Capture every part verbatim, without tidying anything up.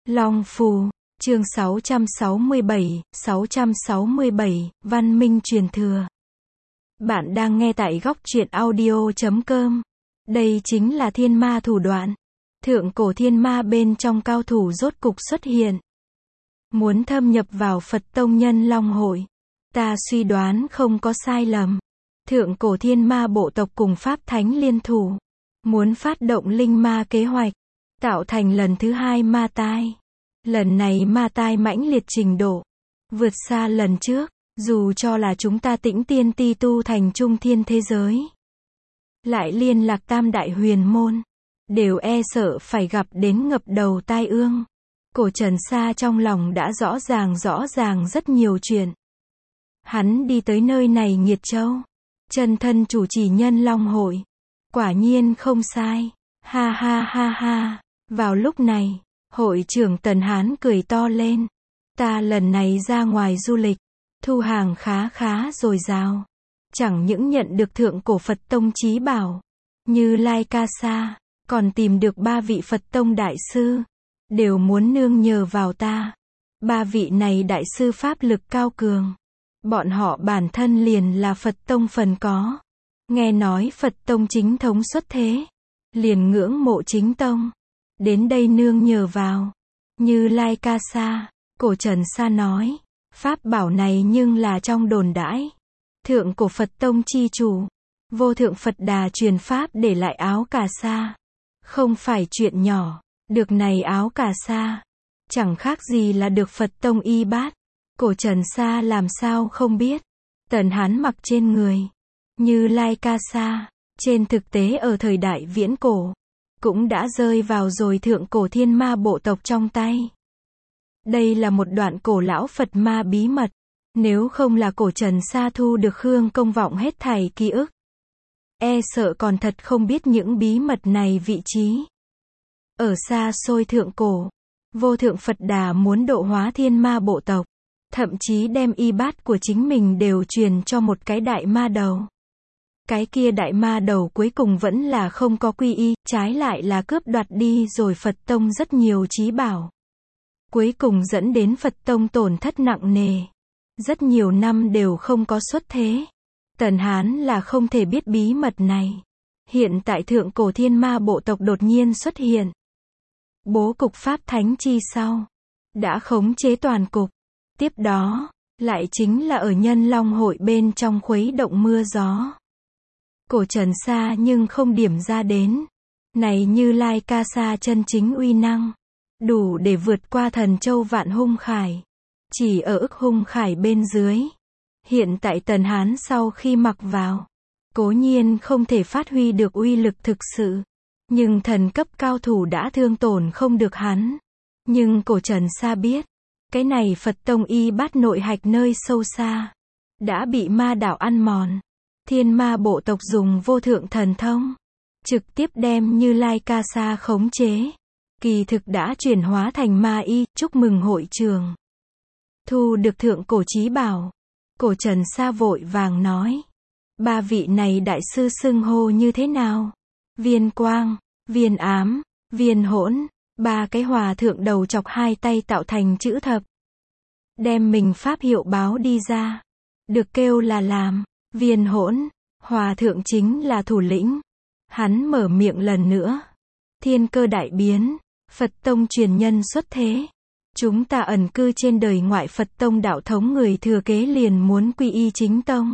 Long Phù, chương sáu trăm sáu mươi bảy, sáu trăm sáu mươi bảy, Văn minh truyền thừa. Bạn đang nghe tại góc truyện audio chấm com. Đây chính là thiên ma thủ đoạn. Thượng cổ thiên ma bên trong cao thủ rốt cục xuất hiện. Muốn thâm nhập vào Phật tông Nhân Long hội. Ta suy đoán không có sai lầm. Thượng cổ thiên ma bộ tộc cùng Pháp Thánh liên thủ. Muốn phát động linh ma kế hoạch. Tạo thành lần thứ hai ma tai. Lần này ma tai mãnh liệt trình độ. Vượt xa lần trước. Dù cho là chúng ta Tĩnh Tiên Ti tu thành trung thiên thế giới. Lại liên lạc tam đại huyền môn. Đều e sợ phải gặp đến ngập đầu tai ương. Cổ Trần Sa trong lòng đã rõ ràng rõ ràng rất nhiều chuyện. Hắn đi tới nơi này Nghiệt Châu. Chân thân chủ trì Nhân Long hội. Quả nhiên không sai. Ha ha ha ha. Vào lúc này, hội trưởng Tần Hán cười to lên. Ta lần này ra ngoài du lịch. Thu hàng khá khá dồi dào. Chẳng những nhận được thượng cổ Phật tông chí bảo. Như Lai Ca Sa. Còn tìm được ba vị Phật tông đại sư. Đều muốn nương nhờ vào ta. Ba vị này đại sư pháp lực cao cường. Bọn họ bản thân liền là Phật tông phần có. Nghe nói Phật tông chính thống xuất thế. Liền ngưỡng mộ chính tông. Đến đây nương nhờ vào. Như Lai Ca Sa. Cổ Trần Sa nói. Pháp bảo này nhưng là trong đồn đãi. Thượng cổ Phật tông chi chủ. Vô thượng Phật Đà truyền pháp để lại áo cà sa. Không phải chuyện nhỏ. Được này áo cà sa. Chẳng khác gì là được Phật tông y bát. Cổ Trần Sa làm sao không biết. Tần Hán mặc trên người. Như Lai Ca Sa. Trên thực tế ở thời đại viễn cổ. Cũng đã rơi vào rồi thượng cổ thiên ma bộ tộc trong tay. Đây là một đoạn cổ lão Phật ma bí mật. Nếu không là cổ Trần Sa thu được Khương Công Vọng hết thảy ký ức. E sợ còn thật không biết những bí mật này vị trí. Ở xa xôi thượng cổ. Vô thượng Phật Đà muốn độ hóa thiên ma bộ tộc. Thậm chí đem y bát của chính mình đều truyền cho một cái đại ma đầu. Cái kia đại ma đầu cuối cùng vẫn là không có quy y. Trái lại là cướp đoạt đi rồi Phật tông rất nhiều chí bảo. Cuối cùng dẫn đến Phật tông tổn thất nặng nề. Rất nhiều năm đều không có xuất thế. Tần Hán là không thể biết bí mật này. Hiện tại thượng cổ thiên ma bộ tộc đột nhiên xuất hiện. Bố cục Pháp Thánh chi sau. Đã khống chế toàn cục. Tiếp đó, lại chính là ở Nhân Long hội bên trong khuấy động mưa gió. Cổ Trần Sa nhưng không điểm ra đến. Này Như Lai Ca Sa chân chính uy năng. Đủ để vượt qua thần châu vạn hung khải. Chỉ ở ức hung khải bên dưới. Hiện tại Tần Hán sau khi mặc vào. Cố nhiên không thể phát huy được uy lực thực sự. Nhưng thần cấp cao thủ đã thương tổn không được hắn. Nhưng cổ Trần Sa biết. Cái này Phật tông y bát nội hạch nơi sâu xa. Đã bị ma đạo ăn mòn. Thiên ma bộ tộc dùng vô thượng thần thông. Trực tiếp đem Như Lai Ca Sa khống chế. Kỳ thực đã chuyển hóa thành ma y. Chúc mừng hội trường. Thu được thượng cổ chí bảo. Cổ Trần Sa vội vàng nói. Ba vị này đại sư xưng hô như thế nào? Viên quang, viên ám, viên hỗn. Ba cái hòa thượng đầu chọc hai tay tạo thành chữ thập. Đem mình pháp hiệu báo đi ra. Được kêu là làm. Viên hỗn. Hòa thượng chính là thủ lĩnh. Hắn mở miệng lần nữa. Thiên cơ đại biến. Phật tông truyền nhân xuất thế. Chúng ta ẩn cư trên đời ngoại Phật tông đạo thống người thừa kế liền muốn quy y chính tông.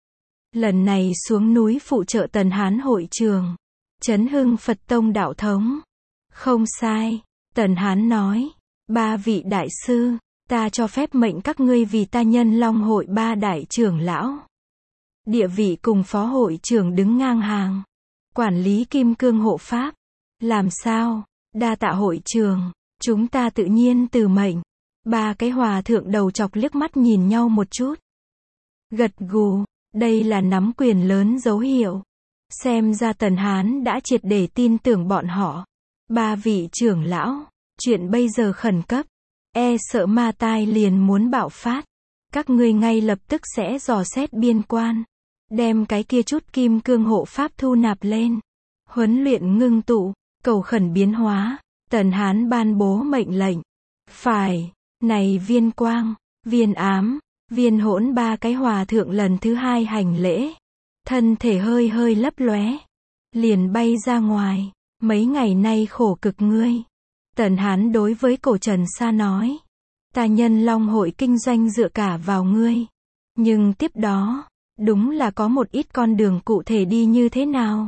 Lần này xuống núi phụ trợ Tần Hán hội trường. Chấn hưng Phật tông đạo thống. Không sai. Tần Hán nói. Ba vị đại sư. Ta cho phép mệnh các ngươi vì ta Nhân Long hội ba đại trưởng lão. Địa vị cùng phó hội trưởng đứng ngang hàng. Quản lý kim cương hộ pháp. Làm sao? Đa tạ hội trường. Chúng ta tự nhiên từ mệnh. Ba cái hòa thượng đầu chọc liếc mắt nhìn nhau một chút. Gật gù. Đây là nắm quyền lớn dấu hiệu. Xem ra Tần Hán đã triệt để tin tưởng bọn họ. Ba vị trưởng lão. Chuyện bây giờ khẩn cấp. E sợ ma tai liền muốn bạo phát. Các ngươi ngay lập tức sẽ dò xét biên quan. Đem cái kia chút kim cương hộ pháp thu nạp lên. Huấn luyện ngưng tụ. Cầu khẩn biến hóa. Tần Hán ban bố mệnh lệnh. Phải, này Viên Quang, Viên Ám, Viên Hỗn ba cái hòa thượng lần thứ hai hành lễ. Thân thể hơi hơi lấp lóe. Liền bay ra ngoài. Mấy ngày nay khổ cực ngươi. Tần Hán đối với Cổ Trần Sa nói. Ta Nhân Long hội kinh doanh dựa cả vào ngươi. Nhưng tiếp đó, đúng là có một ít con đường cụ thể đi như thế nào.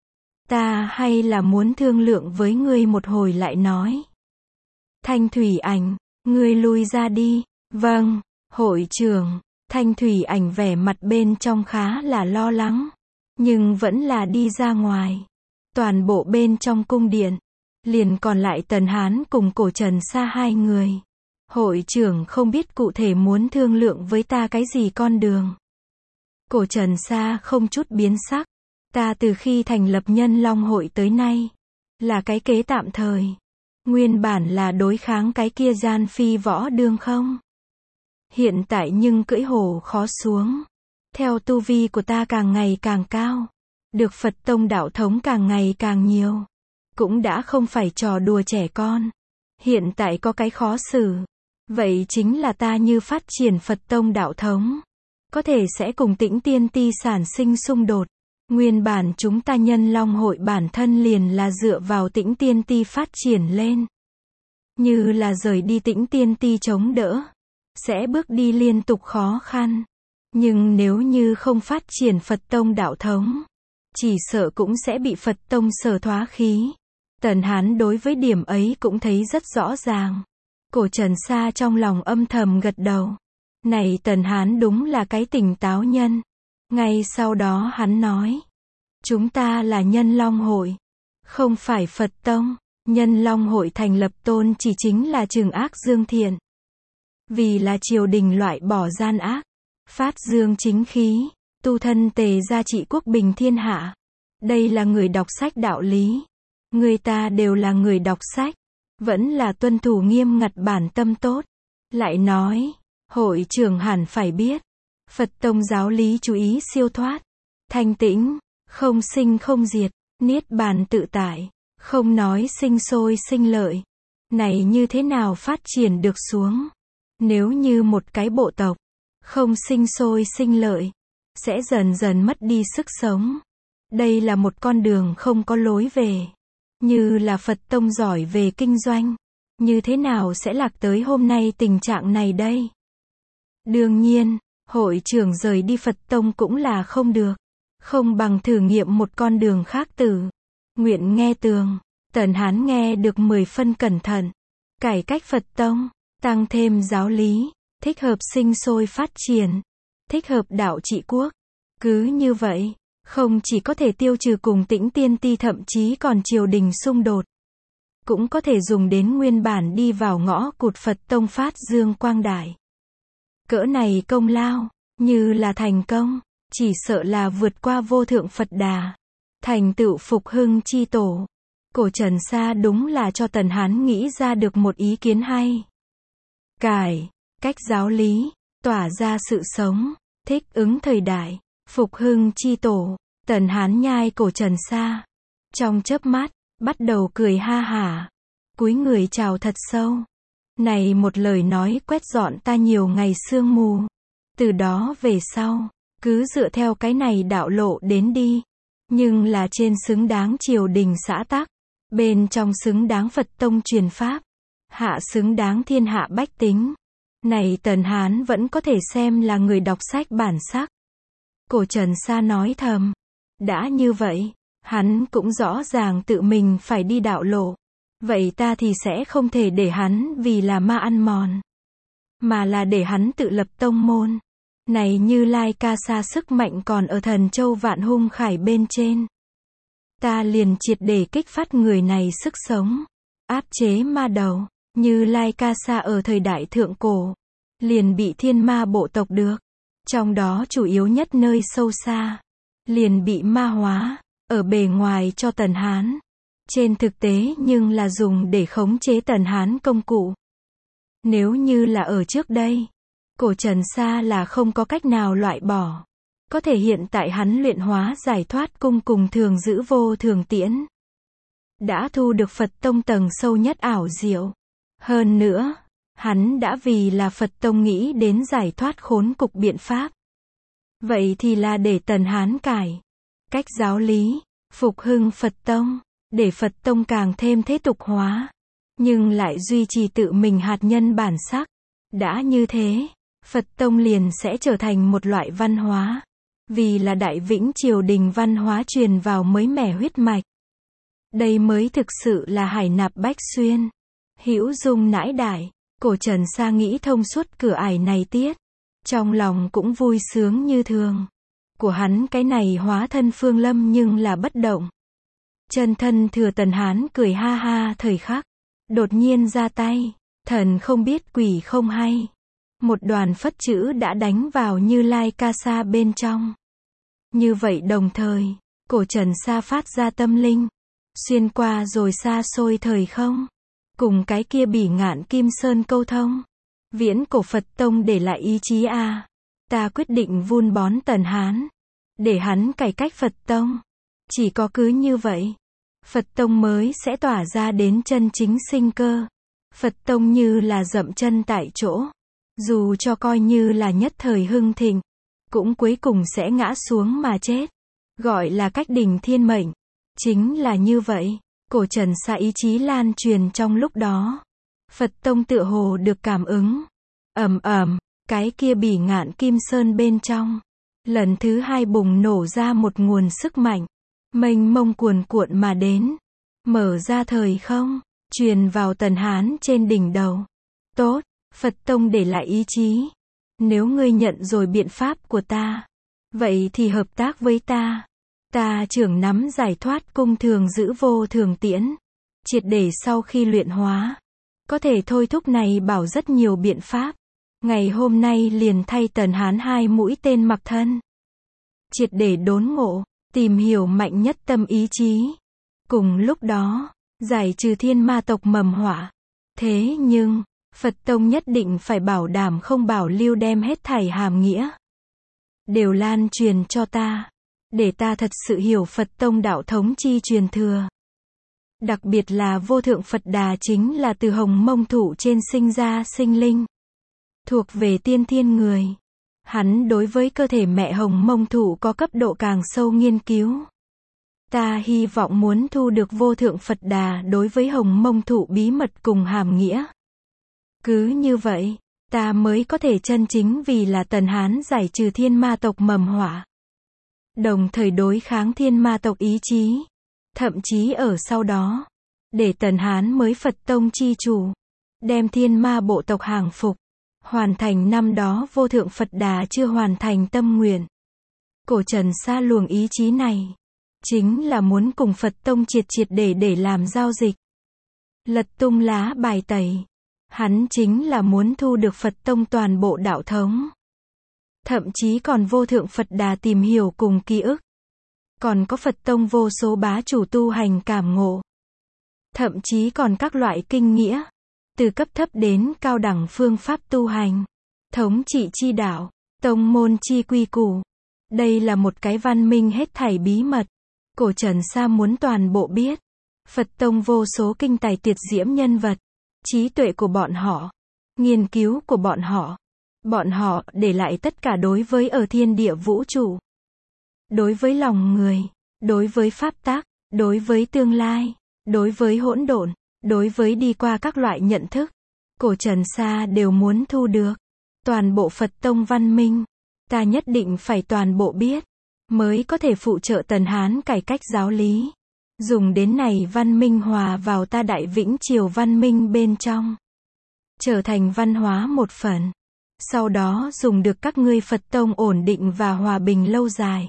Ta hay là muốn thương lượng với ngươi một hồi lại nói. Thanh Thủy Ảnh, ngươi lui ra đi. Vâng, hội trưởng. Thanh Thủy Ảnh vẻ mặt bên trong khá là lo lắng. Nhưng vẫn là đi ra ngoài. Toàn bộ bên trong cung điện. Liền còn lại Tần Hán cùng Cổ Trần Sa hai người. Hội trưởng không biết cụ thể muốn thương lượng với ta cái gì con đường. Cổ Trần Sa không chút biến sắc. Ta từ khi thành lập Nhân Long hội tới nay. Là cái kế tạm thời. Nguyên bản là đối kháng cái kia gian phi võ đương không. Hiện tại nhưng cưỡi hổ khó xuống. Theo tu vi của ta càng ngày càng cao. Được Phật tông đạo thống càng ngày càng nhiều. Cũng đã không phải trò đùa trẻ con. Hiện tại có cái khó xử. Vậy chính là ta như phát triển Phật tông đạo thống. Có thể sẽ cùng Tĩnh Tiên Ti sản sinh xung đột. Nguyên bản chúng ta Nhân Long hội bản thân liền là dựa vào Tĩnh Tiên Ti phát triển lên. Như là rời đi Tĩnh Tiên Ti chống đỡ. Sẽ bước đi liên tục khó khăn. Nhưng nếu như không phát triển Phật tông đạo thống. Chỉ sợ cũng sẽ bị Phật tông sở thoá khí. Tần Hán đối với điểm ấy cũng thấy rất rõ ràng. Cổ Trần Sa trong lòng âm thầm gật đầu. Này Tần Hán đúng là cái tỉnh táo nhân. Ngay sau đó hắn nói. Chúng ta là Nhân Long hội. Không phải Phật tông. Nhân Long hội thành lập tôn chỉ chính là trừng ác dương thiện. Vì là triều đình loại bỏ gian ác. Phát dương chính khí. Tu thân tề gia trị quốc bình thiên hạ. Đây là người đọc sách đạo lý. Người ta đều là người đọc sách. Vẫn là tuân thủ nghiêm ngặt bản tâm tốt. Lại nói, hội trưởng hẳn phải biết. Phật tông giáo lý chú ý siêu thoát. Thanh tĩnh, không sinh không diệt, niết bàn tự tại. Không nói sinh sôi sinh lợi. Này như thế nào phát triển được xuống? Nếu như một cái bộ tộc, không sinh sôi sinh lợi, sẽ dần dần mất đi sức sống. Đây là một con đường không có lối về. Như là Phật tông giỏi về kinh doanh. Như thế nào sẽ lạc tới hôm nay tình trạng này đây? Đương nhiên, hội trưởng rời đi Phật tông cũng là không được. Không bằng thử nghiệm một con đường khác tử. Nguyện nghe tường. Tần Hán nghe được mười phân cẩn thận. Cải cách Phật tông. Tăng thêm giáo lý. Thích hợp sinh sôi phát triển. Thích hợp đạo trị quốc. Cứ như vậy. Không chỉ có thể tiêu trừ cùng Tĩnh Tiên Ti thậm chí còn triều đình xung đột. Cũng có thể dùng đến nguyên bản đi vào ngõ cụt Phật tông phát dương quang đại. Cỡ này công lao, như là thành công, chỉ sợ là vượt qua vô thượng Phật Đà. Thành tựu phục hưng chi tổ. Cổ Trần Sa đúng là cho Tần Hán nghĩ ra được một ý kiến hay. Cải, cách giáo lý, tỏa ra sự sống, thích ứng thời đại. Phục hưng chi tổ. Tần Hán nhai Cổ Trần Sa. Trong chớp mắt, bắt đầu cười ha hả. Cúi người chào thật sâu. Này một lời nói quét dọn ta nhiều ngày sương mù. Từ đó về sau, cứ dựa theo cái này đạo lộ đến đi. Nhưng là trên xứng đáng triều đình xã tắc. Bên trong xứng đáng Phật tông truyền pháp. Hạ xứng đáng thiên hạ bách tính. Này Tần Hán vẫn có thể xem là người đọc sách bản sắc. Cổ Trần Sa nói thầm. Đã như vậy, hắn cũng rõ ràng tự mình phải đi đạo lộ. Vậy ta thì sẽ không thể để hắn vì là ma ăn mòn. Mà là để hắn tự lập tông môn. Này Như Lai Ca Sa sức mạnh còn ở Thần Châu Vạn Hung Khải bên trên. Ta liền triệt để kích phát người này sức sống. Áp chế ma đầu. Như Lai Ca Sa ở thời đại thượng cổ. Liền bị thiên ma bộ tộc được. Trong đó chủ yếu nhất nơi sâu xa. Liền bị ma hóa. Ở bề ngoài cho Tần Hán. Trên thực tế nhưng là dùng để khống chế Tần Hán công cụ. Nếu như là ở trước đây. Cổ Trần Sa là không có cách nào loại bỏ. Có thể hiện tại hắn luyện hóa giải thoát cung cùng thường giữ vô thường tiễn. Đã thu được Phật tông tầng sâu nhất ảo diệu. Hơn nữa, Hắn đã vì là Phật tông nghĩ đến giải thoát khốn cục biện pháp. Vậy thì là để Tần Hán cải cách giáo lý, phục hưng Phật tông, để Phật tông càng thêm thế tục hóa, nhưng lại duy trì tự mình hạt nhân bản sắc. Đã như thế, Phật tông liền sẽ trở thành một loại văn hóa, vì là Đại Vĩnh triều đình văn hóa truyền vào mới mẻ huyết mạch. Đây mới thực sự là hải nạp bách xuyên, hữu dung nãi đại. Cổ Trần Sa nghĩ thông suốt cửa ải này tiết, trong lòng cũng vui sướng như thường. Của hắn cái này hóa thân Phương Lâm nhưng là bất động. Chân thân thừa Tần Hán cười ha ha thời khắc, đột nhiên ra tay, thần không biết quỷ không hay. Một đoàn phất chữ đã đánh vào Như Lai Ca Sa bên trong. Như vậy đồng thời, Cổ Trần Sa phát ra tâm linh, xuyên qua rồi xa xôi thời không, cùng cái kia bỉ ngạn Kim Sơn câu thông. Viễn cổ Phật tông để lại ý chí a, à. Ta quyết định vun bón Tần Hán, để hắn cải cách Phật tông. Chỉ có cứ như vậy, Phật tông mới sẽ tỏa ra đến chân chính sinh cơ. Phật tông như là dậm chân tại chỗ, dù cho coi như là nhất thời hưng thịnh, cũng cuối cùng sẽ ngã xuống mà chết. Gọi là cách đỉnh thiên mệnh, chính là như vậy. Cổ Trần Sa ý chí lan truyền trong lúc đó, Phật tông tựa hồ được cảm ứng. Ầm ầm, cái kia bỉ ngạn Kim Sơn bên trong, lần thứ hai bùng nổ ra một nguồn sức mạnh, mênh mông cuồn cuộn mà đến, mở ra thời không, truyền vào Tần Hán trên đỉnh đầu. Tốt, Phật tông để lại ý chí. Nếu ngươi nhận rồi biện pháp của ta, vậy thì hợp tác với ta. Ta trưởng nắm giải thoát cung thường giữ vô thường tiễn, triệt để sau khi luyện hóa, có thể thôi thúc này bảo rất nhiều biện pháp. Ngày hôm nay liền thay Tần Hán hai mũi tên mặc thân, triệt để đốn ngộ, tìm hiểu mạnh nhất tâm ý chí. Cùng lúc đó, giải trừ thiên ma tộc mầm họa. Thế nhưng, Phật tông nhất định phải bảo đảm không bảo lưu đem hết thảy hàm nghĩa đều lan truyền cho ta, để ta thật sự hiểu Phật tông đạo thống chi truyền thừa. Đặc biệt là vô thượng Phật Đà chính là từ hồng mông thụ trên sinh ra sinh linh, thuộc về tiên thiên người. Hắn đối với cơ thể mẹ hồng mông thụ có cấp độ càng sâu nghiên cứu. Ta hy vọng muốn thu được vô thượng Phật Đà đối với hồng mông thụ bí mật cùng hàm nghĩa. Cứ như vậy, ta mới có thể chân chính vì là Tần Hán giải trừ thiên ma tộc mầm họa, đồng thời đối kháng thiên ma tộc ý chí. Thậm chí ở sau đó, để Tần Hán mới Phật tông chi chủ, đem thiên ma bộ tộc hàng phục, hoàn thành năm đó vô thượng Phật Đà chưa hoàn thành tâm nguyện. Cổ Trần Sa luồng ý chí này, chính là muốn cùng Phật tông triệt triệt để để làm giao dịch, lật tung lá bài tẩy. Hắn chính là muốn thu được Phật tông toàn bộ đạo thống, thậm chí còn vô thượng Phật Đà tìm hiểu cùng ký ức, còn có Phật tông vô số bá chủ tu hành cảm ngộ, thậm chí còn các loại kinh nghĩa, từ cấp thấp đến cao đẳng phương pháp tu hành, thống trị chi đạo, tông môn chi quy củ. Đây là một cái văn minh hết thảy bí mật. Cổ Trần Sa muốn toàn bộ biết. Phật tông vô số kinh tài tuyệt diễm nhân vật, trí tuệ của bọn họ, nghiên cứu của bọn họ, bọn họ để lại tất cả đối với ở thiên địa vũ trụ, đối với lòng người, đối với pháp tắc, đối với tương lai, đối với hỗn độn, đối với đi qua các loại nhận thức. Cổ Trần Sa đều muốn thu được toàn bộ Phật tông văn minh. Ta nhất định phải toàn bộ biết, mới có thể phụ trợ Tần Hán cải cách giáo lý, dùng đến này văn minh hòa vào ta Đại Vĩnh triều văn minh bên trong, trở thành văn hóa một phần, sau đó dùng được các ngươi Phật tông ổn định và hòa bình lâu dài,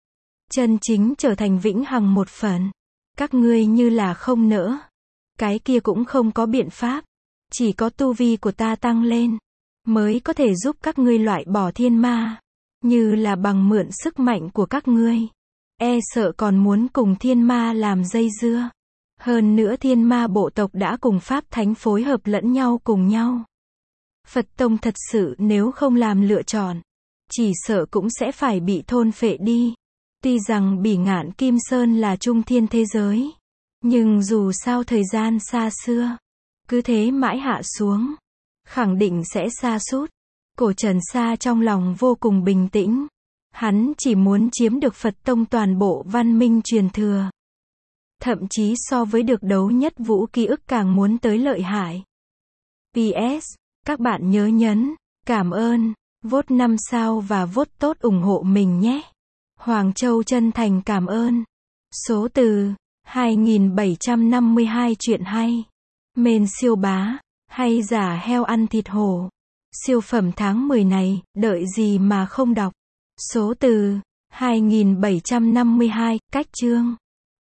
chân chính trở thành vĩnh hằng một phần. Các ngươi như là không nỡ, cái kia cũng không có biện pháp, chỉ có tu vi của ta tăng lên, mới có thể giúp các ngươi loại bỏ thiên ma, như là bằng mượn sức mạnh của các ngươi, e sợ còn muốn cùng thiên ma làm dây dưa. Hơn nữa thiên ma bộ tộc đã cùng Pháp Thánh phối hợp lẫn nhau cùng nhau. Phật tông thật sự nếu không làm lựa chọn, chỉ sợ cũng sẽ phải bị thôn phệ đi. Tuy rằng Bỉ Ngạn Kim Sơn là trung thiên thế giới, nhưng dù sao thời gian xa xưa, cứ thế mãi hạ xuống, khẳng định sẽ sa sút. Cổ Trần Sa trong lòng vô cùng bình tĩnh. Hắn chỉ muốn chiếm được Phật tông toàn bộ văn minh truyền thừa. Thậm chí so với được đấu nhất vũ ký ức càng muốn tới lợi hại. pê ét. Các bạn nhớ nhấn, cảm ơn, vote năm sao và vote tốt ủng hộ mình nhé. Hoàng Châu chân thành cảm ơn. Số từ, hai nghìn bảy trăm năm mươi hai truyện hay. Mền siêu bá, hay giả heo ăn thịt hổ. Siêu phẩm tháng mười này, đợi gì mà không đọc. Số từ, hai nghìn bảy trăm năm mươi hai, cách chương.